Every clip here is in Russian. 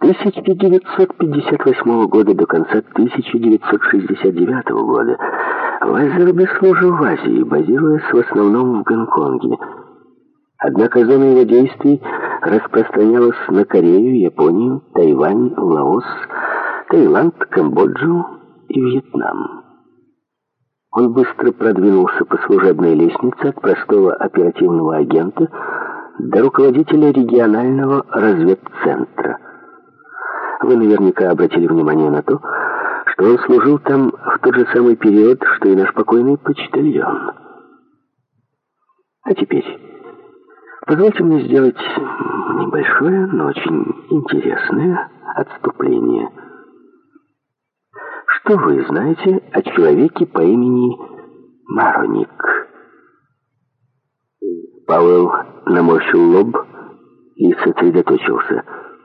1958 года до конца 1969 года Вайзерби служил в Азии, базируясь в основном в Гонконге. Однако зона его действий распространялась на Корею, Японию, Тайвань, Лаос, Таиланд, Камбоджу и Вьетнам. Он быстро продвинулся по служебной лестнице от простого оперативного агента до руководителя регионального разведцентра. Вы наверняка обратили внимание на то, что он служил там в тот же самый период, что и наш покойный почтальон. А теперь позвольте мне сделать небольшое, но очень интересное отступление. Что вы знаете о человеке по имени Мароник? Пауэлл наморщил лоб и сосредоточился.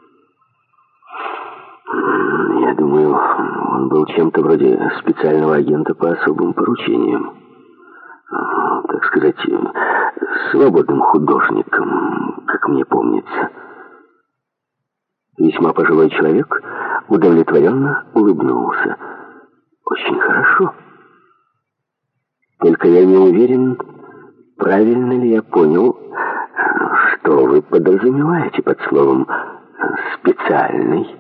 Я думаю, он был чем-то вроде специального агента по особым поручениям. Так сказать, свободным художником, как мне помнится. Весьма пожилой человек удовлетворенно улыбнулся. Очень хорошо. Только я не уверен, правильно ли я понял, что вы подразумеваете под словом «специальный».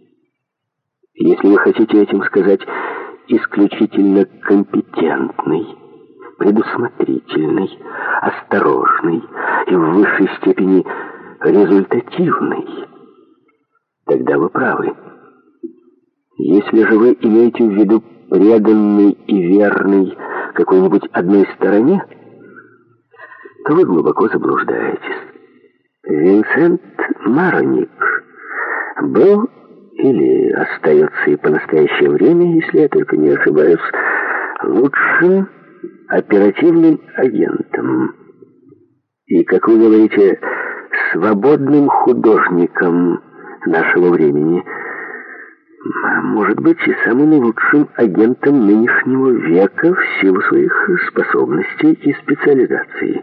Если вы хотите этим сказать исключительно компетентный, предусмотрительный, осторожный и в высшей степени результативный, тогда вы правы. Если же вы имеете в виду преданный и верный какой-нибудь одной стороне, то вы глубоко заблуждаетесь. Винсент Мароник был или остается и по настоящее время, если я только не ошибаюсь, лучшим оперативным агентом. И, как вы говорите, свободным художником нашего времени. Может быть, и самым лучшим агентом нынешнего века в силу своих способностей и специализации.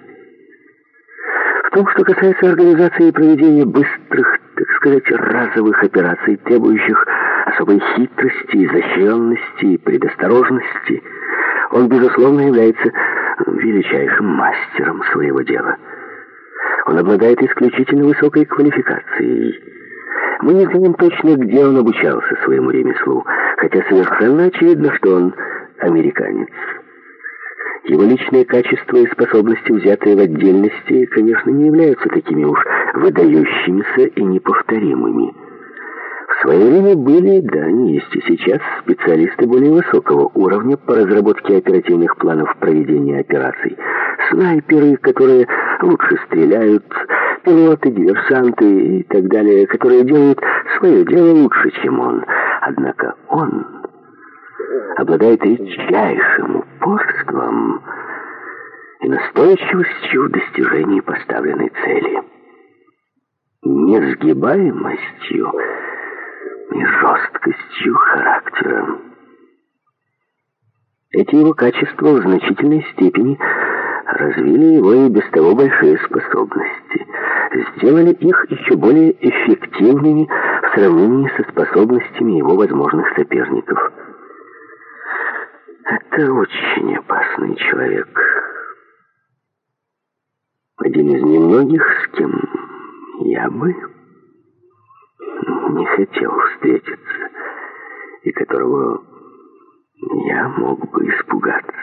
В том, что касается организации и проведения быстрых, так сказать, разовых операций, требующих особой хитрости, изощренности и предосторожности, он, безусловно, является величайшим мастером своего дела. Он обладает исключительно высокой квалификацией. Мы не знаем точно, где он обучался своему ремеслу, хотя совершенно очевидно, что он американец. Его личные качества и способности, взятые в отдельности, конечно, не являются такими уж выдающимися и неповторимыми. В свое время были, да, они есть и сейчас, специалисты более высокого уровня по разработке оперативных планов проведения операций. Снайперы, которые лучше стреляют, пилоты, диверсанты и так далее, которые делают свое дело лучше, чем он. Однако он обладает редчайшим упорством и настойчивостью в достижении поставленной цели, несгибаемостью и жесткостью характера. Эти его качества в значительной степени развили его и без того большие способности, сделали их еще более эффективными в сравнении со способностями его возможных соперников. Это очень опасный человек. Один из немногих, с кем я бы не хотел встретиться, и которого я мог бы испугаться.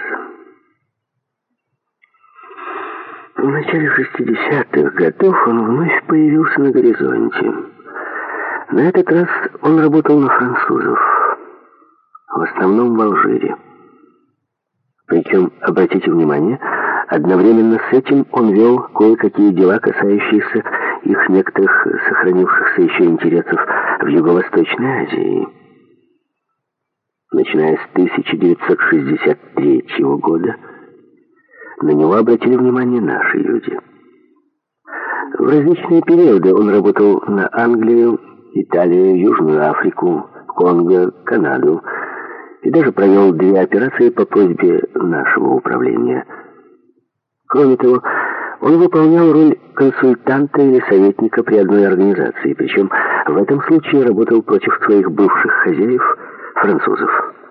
В начале 60-х годов он вновь появился на горизонте. На этот раз он работал на французов, в основном в Алжире. Причем, обратите внимание, одновременно с этим он вел кое-какие дела, касающиеся их некоторых сохранившихся еще интересов в Юго-Восточной Азии. Начиная с 1963 года, на него обратили внимание наши люди. В различные периоды он работал на Англию, Италию, Южную Африку, Конго, Канаду и даже провел 2 операции по просьбе нашего управления. Кроме того, Он выполнял роль консультанта или советника при одной организации, причем в этом случае работал против своих бывших хозяев, французов.